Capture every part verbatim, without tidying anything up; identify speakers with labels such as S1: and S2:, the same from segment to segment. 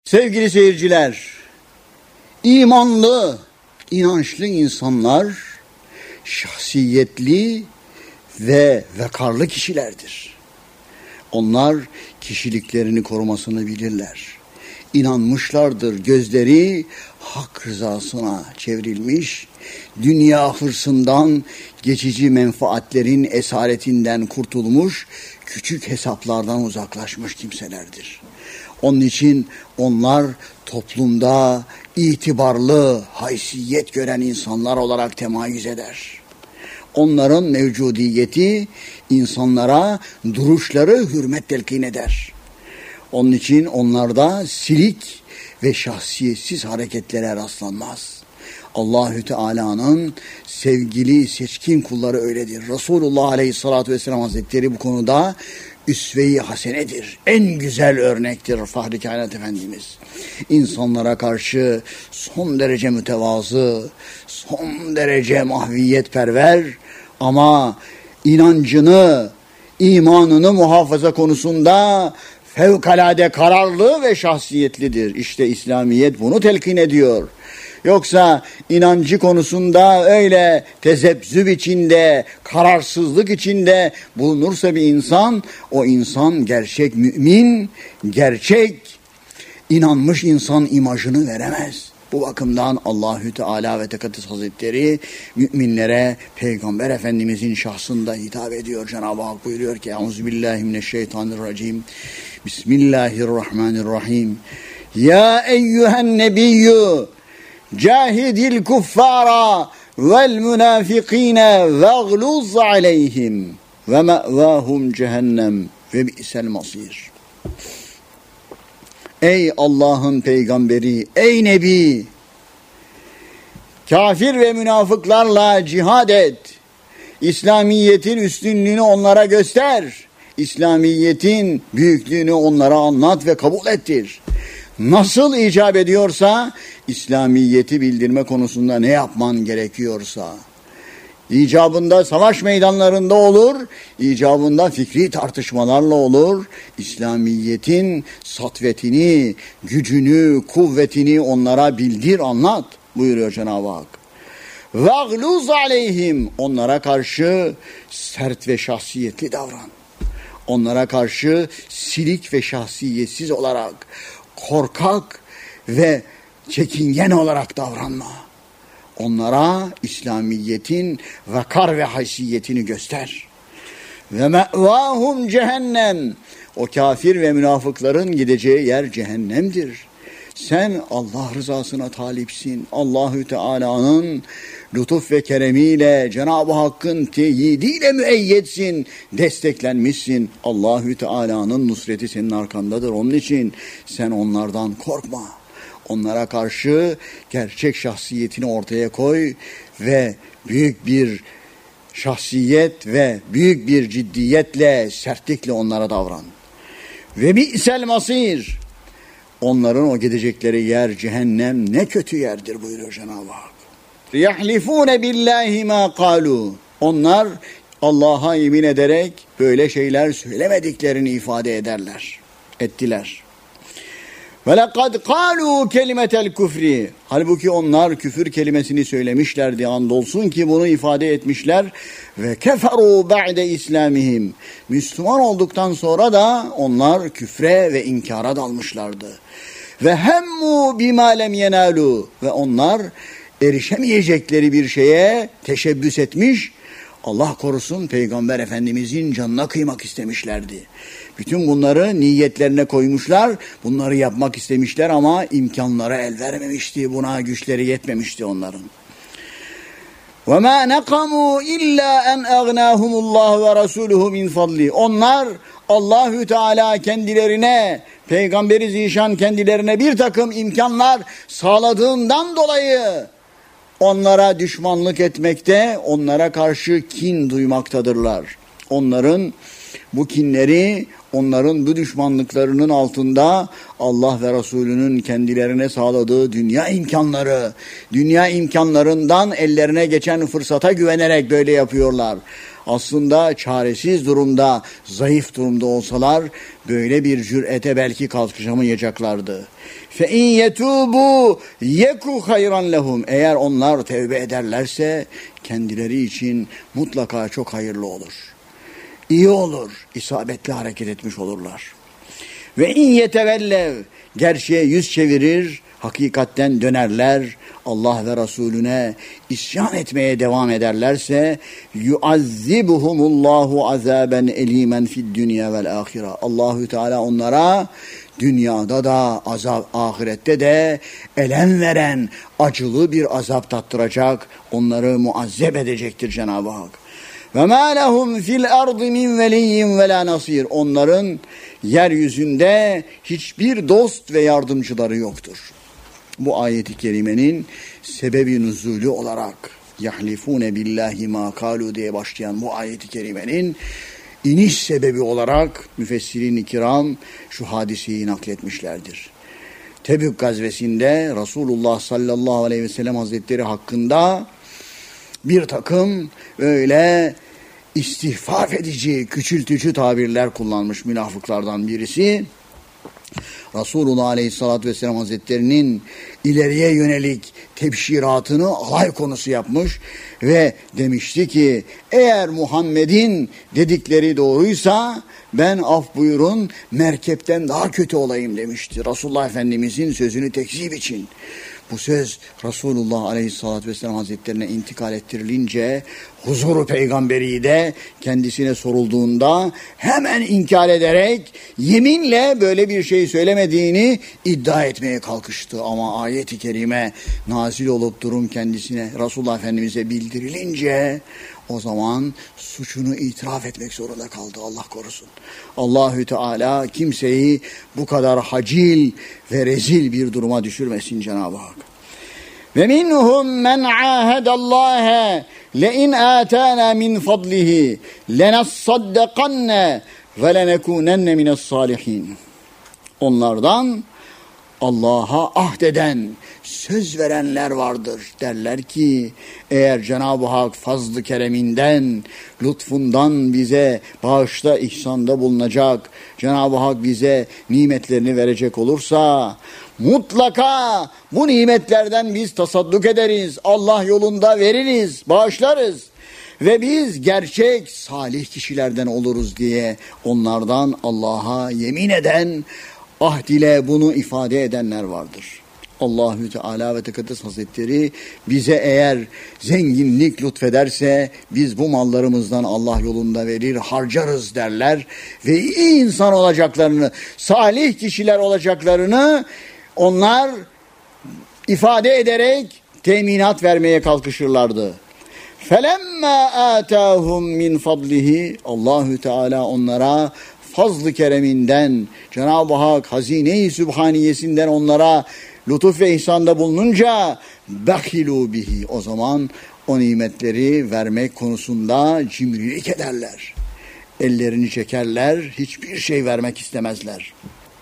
S1: Sevgili seyirciler, imanlı, inançlı insanlar şahsiyetli ve vekarlı kişilerdir. Onlar kişiliklerini korumasını bilirler. İnanmışlardır, gözleri hak rızasına çevrilmiş, dünya hırsından, geçici menfaatlerin esaretinden kurtulmuş, küçük hesaplardan uzaklaşmış kimselerdir. Onun için onlar toplumda itibarlı, haysiyet gören insanlar olarak temayüz eder. Onların mevcudiyeti insanlara duruşları hürmet telkin eder. Onun için onlarda silik ve şahsiyetsiz hareketlere rastlanmaz. Allahü Teala'nın sevgili seçkin kulları öyledir. Resulullah Aleyhisselatü Vesselam Hazretleri bu konuda üsve-i hasenedir. En güzel örnektir Fahri Kainat Efendimiz. İnsanlara karşı son derece mütevazı, son derece mahviyetperver ama inancını, imanını muhafaza konusunda fevkalade kararlı ve şahsiyetlidir. İşte İslamiyet bunu telkin ediyor. Yoksa inancı konusunda öyle tezebzüb içinde, kararsızlık içinde bulunursa bir insan, o insan gerçek mümin, gerçek inanmış insan imajını veremez. Bu bakımdan Allahü Teala ve Tekaddes Hazretleri müminlere Peygamber Efendimizin şahsında hitap ediyor. Cenab-ı Hak buyuruyor ki Euzubillahimineşşeytanirracim. Bismillahirrahmanirrahim. Ya eyyühen nebiyyü cahidil kuffara vel münafikine vegluz aleyhim ve me'vâhum cehennem ve bi'sel masir. Ey Allah'ın peygamberi, ey nebi, kafir ve münafıklarla cihad et. İslamiyet'in üstünlüğünü onlara göster. İslamiyet'in büyüklüğünü onlara anlat ve kabul ettir. Nasıl icap ediyorsa, İslamiyet'i bildirme konusunda ne yapman gerekiyorsa, icabında savaş meydanlarında olur, icabında fikri tartışmalarla olur. İslamiyet'in satvetini, gücünü, kuvvetini onlara bildir, anlat buyuruyor Cenab-ı Hak. وَغْلُوزْ عَلَيْهِمْ Onlara karşı sert ve şahsiyetli davran. Onlara karşı silik ve şahsiyetsiz olarak, korkak ve çekingen olarak davranma. Onlara İslamiyet'in vakar ve haysiyetini göster. Ve me'vâhum cehennem. O kafir ve münafıkların gideceği yer cehennemdir. Sen Allah rızasına talipsin. Allahü Teala'nın lütuf ve keremiyle, Cenab-ı Hakk'ın teyidiyle müeyyetsin, desteklenmişsin. Allahü Teala'nın nusreti senin arkandadır. Onun için sen onlardan korkma. Onlara karşı gerçek şahsiyetini ortaya koy ve büyük bir şahsiyet ve büyük bir ciddiyetle, sertlikle onlara davran. Ve bi'sel masir. Onların o gidecekleri yer cehennem ne kötü yerdir buyuruyor Cenab-ı Hak. Yahlifune billahi ma qalu. Onlar Allah'a yemin ederek böyle şeyler söylemediklerini ifade ederler. Ettiler. Ve lekad qalu kelimetel küfri. Halbuki onlar küfür kelimesini söylemişlerdi. Andolsun ki bunu ifade etmişler. Ve keferu ba'de islamihim. Müslüman olduktan sonra da onlar küfre ve inkara dalmışlardı. Ve hemmu bima lem yenalu. Ve onlar erişemeyecekleri bir şeye teşebbüs etmiş, Allah korusun Peygamber Efendimizin canına kıymak istemişlerdi. Bütün bunları niyetlerine koymuşlar, bunları yapmak istemişler ama imkanlara el vermemişti, buna güçleri yetmemişti onların. وَمَا نَقَمُوا إِلَّا أَنْ أَغْنَاهُمُ اللّٰهُ وَرَسُولُهُ مِنْ فَضْلِ Onlar Allahü Teala kendilerine, Peygamberi Zişan kendilerine bir takım imkanlar sağladığından dolayı onlara düşmanlık etmekte, onlara karşı kin duymaktadırlar. Onların bu kinleri onların bu düşmanlıklarının altında Allah ve Resulünün kendilerine sağladığı dünya imkanları, dünya imkanlarından ellerine geçen fırsata güvenerek böyle yapıyorlar. Aslında çaresiz durumda, zayıf durumda olsalar böyle bir cürete belki kalkışamayacaklardı. فَاِنْ يَتُوبُوا يَكُوا خَيْرًا لَهُمْ Eğer onlar tevbe ederlerse kendileri için mutlaka çok hayırlı olur. İyi olur, isabetli hareket etmiş olurlar. Ve in yetevellev gerçeğe yüz çevirir, hakikatten dönerler, Allah ve Resulüne isyan etmeye devam ederlerse yuazzibuhumullahu azaben elimen fid dünya vel ahire. Allahü Teala onlara dünyada da azap, ahirette de elem veren acılı bir azap tattıracak, onları muazzep edecektir Cenab-ı Hak. Ve ma lehum fil ardı min veliyyin ve la nasir. Onların yeryüzünde hiçbir dost ve yardımcıları yoktur. Bu ayeti kerimenin sebebi nüzulü olarak yahlifune billahi ma kalu diye başlayan bu ayeti kerimenin iniş sebebi olarak müfessirin-i kiram şu hadiseyi nakletmişlerdir. Tebük gazvesinde Resulullah sallallahu aleyhi ve sellem hazretleri hakkında bir takım öyle istihfaf edici, küçültücü tabirler kullanmış münafıklardan birisi. Resulullah aleyhissalatü vesselam hazretlerinin ileriye yönelik tebşiratını alay konusu yapmış ve demişti ki eğer Muhammed'in dedikleri doğruysa ben af buyurun merkepten daha kötü olayım demişti. Resulullah Efendimizin sözünü tekzip için. Bu söz Resulullah Aleyhisselatü Vesselam Hazretlerine intikal ettirilince huzuru peygamberi de kendisine sorulduğunda hemen inkar ederek yeminle böyle bir şey söylemediğini iddia etmeye kalkıştı. Ama ayet-i kerime nazil olup durum kendisine Resulullah Efendimiz'e bildirilince o zaman suçunu itiraf etmek zorunda kaldı. Allah korusun. Allahü Teala kimseyi bu kadar hacil ve rezil bir duruma düşürmesin Cenab-ı Hak. Ve minhum men ahadallaha le in atana min fadlihi lenasaddakanna ve lenekunenne mines salihin. Onlardan Allah'a ahdeden, söz verenler vardır. Derler ki eğer Cenab-ı Hak fazl-ı kereminden, lütfundan bize bağışta, ihsanda bulunacak, Cenab-ı Hak bize nimetlerini verecek olursa mutlaka bu nimetlerden biz tasadduk ederiz. Allah yolunda veririz, bağışlarız. Ve biz gerçek salih kişilerden oluruz diye onlardan Allah'a yemin eden, ahd ile bunu ifade edenler vardır. Allahü Teala ve Tekaddes Hazretleri bize eğer zenginlik lütfederse biz bu mallarımızdan Allah yolunda verir, harcarız derler ve iyi insan olacaklarını, salih kişiler olacaklarını onlar ifade ederek teminat vermeye kalkışırlardı. فَلَمَّا آتَاهُمْ مِنْ فَضْلِهِ Allahü Teala onlara fazl-ı kereminden, Cenab-ı Hak hazine-i sübhaniyesinden onlara lütuf ve ihsanda bulununca بَخِلُوا bihi o zaman o nimetleri vermek konusunda cimrilik ederler. Ellerini çekerler, hiçbir şey vermek istemezler.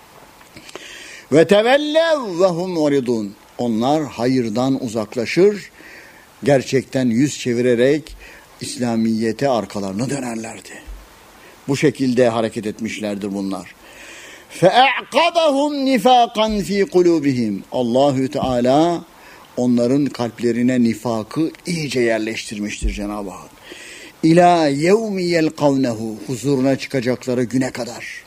S1: Ve tevellev ve hum muridun. Onlar hayırdan uzaklaşır, gerçekten yüz çevirerek İslamiyete arkalarını dönerlerdi. Bu şekilde hareket etmişlerdir bunlar. فَاَعْقَبَهُمْ نِفَاقًا ف۪ي قُلُوبِهِمْ Allahü Teala onların kalplerine nifakı iyice yerleştirmiştir Cenab-ı Hak. İlâ yevmi yelkavnehu huzuruna çıkacakları güne kadar.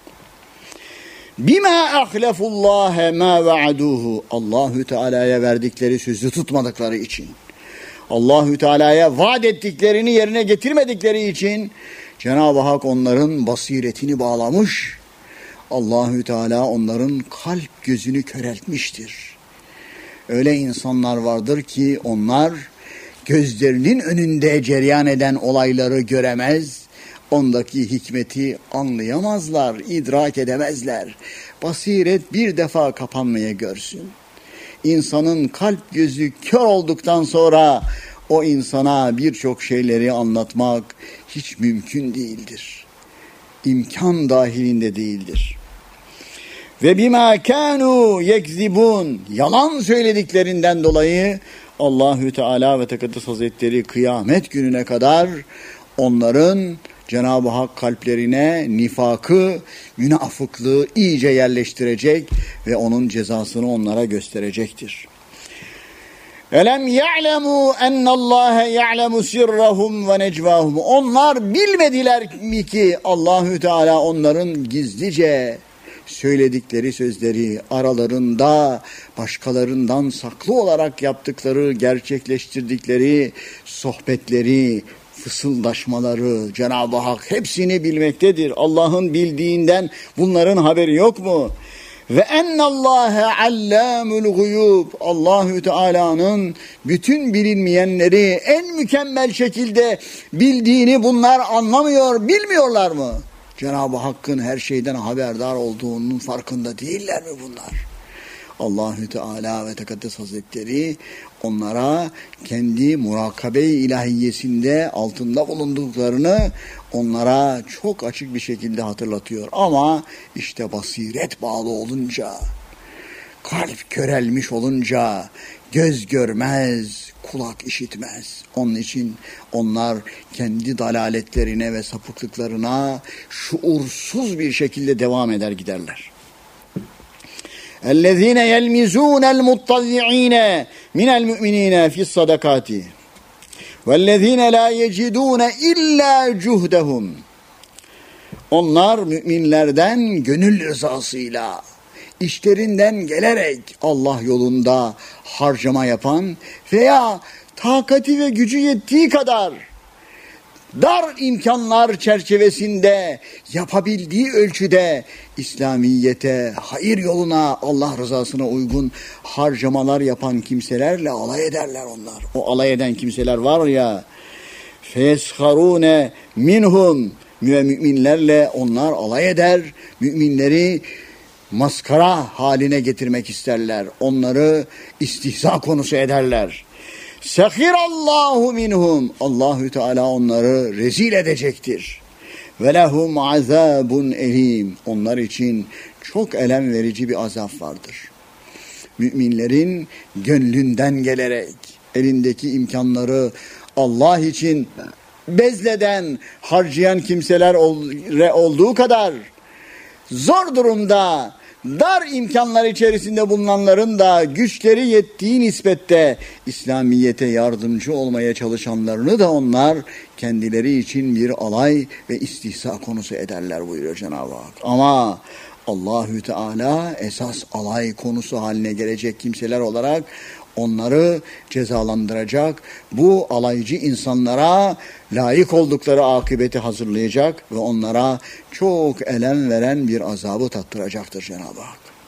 S1: Bima ahlefullâhe mâ ve'adûhu Allahü Teala'ya verdikleri sözü tutmadıkları için. Allahü Teala'ya vaat ettiklerini yerine getirmedikleri için Cenab-ı Hak onların basiretini bağlamış. Allahü Teala onların kalp gözünü köreltmiştir. Öyle insanlar vardır ki onlar gözlerinin önünde cereyan eden olayları göremez, ondaki hikmeti anlayamazlar, idrak edemezler. Basiret bir defa kapanmaya görsün. İnsanın kalp gözü kör olduktan sonra o insana birçok şeyleri anlatmak hiç mümkün değildir. imkan dahilinde değildir. Ve bima kanu yekzibun, yalan söylediklerinden dolayı Allahü Teala ve Tekaddes Hazretleri kıyamet gününe kadar onların Cenab-ı Hak kalplerine nifakı, münafıklığı iyice yerleştirecek ve onun cezasını onlara gösterecektir. Elem ya'lemu ennallâhe ya'lemu sirrahum ve necvahum. Onlar bilmediler mi ki Allahü Teala onların gizlice söyledikleri sözleri, aralarında başkalarından saklı olarak yaptıkları, gerçekleştirdikleri sohbetleri, fısıldaşmaları Cenab-ı Hak hepsini bilmektedir. Allah'ın bildiğinden bunların haberi yok mu? Ve ennallâhe allâmul guyub. Allahü Teala'nın bütün bilinmeyenleri en mükemmel şekilde bildiğini bunlar anlamıyor, bilmiyorlar mı? Cenab-ı Hakk'ın her şeyden haberdar olduğunun farkında değiller mi bunlar? Allahü Teala ve Tekaddes Hazretleri onlara kendi murakabe-i ilahiyesinde altında bulunduklarını onlara çok açık bir şekilde hatırlatıyor. Ama işte basiret bağlı olunca, kalp körelmiş olunca göz görmez, kulak işitmez. Onun için onlar kendi dalaletlerine ve sapıklıklarına şuursuz bir şekilde devam eder giderler. اَلَّذ۪ينَ يَلْمِزُونَ الْمُطَّلِّع۪ينَ مِنَ الْمُؤْمِن۪ينَ فِي الصَّدَقَاتِ وَالَّذ۪ينَ لَا يَجِدُونَ اِلَّا جُهْدَهُمْ. Onlar müminlerden gönül rızasıyla, işlerinden gelerek Allah yolunda harcama yapan veya takati ve gücü yettiği kadar dar imkanlar çerçevesinde yapabildiği ölçüde İslamiyete, hayır yoluna, Allah rızasına uygun harcamalar yapan kimselerle alay ederler onlar. O alay eden kimseler var ya, feyesharune minhum, müminlerle onlar alay eder, müminleri maskara haline getirmek isterler. Onları istihza konusu ederler. Sehirallahu minhum. Allahü Teala onları rezil edecektir. Ve lehum azabun elim. Onlar için çok elem verici bir azap vardır. Müminlerin gönlünden gelerek elindeki imkanları Allah için bezleden, harcayan kimseler olduğu kadar zor durumda, dar imkanlar içerisinde bulunanların da güçleri yettiği nispette İslamiyete yardımcı olmaya çalışanlarını da onlar kendileri için bir alay ve istihza konusu ederler buyuruyor Cenab-ı Hak. Ama Allahü Teala esas alay konusu haline gelecek kimseler olarak onları cezalandıracak, bu alaycı insanlara layık oldukları akıbeti hazırlayacak ve onlara çok elem veren bir azabı tattıracaktır Cenab-ı Hak.